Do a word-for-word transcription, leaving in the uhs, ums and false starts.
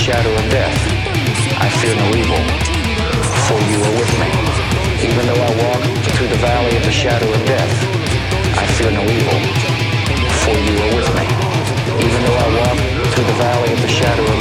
shadow of death, I fear no evil, for you are with me. Even though I walk through the valley of the shadow of death, I fear no evil, for you are with me. Even though I walk through the valley of the shadow of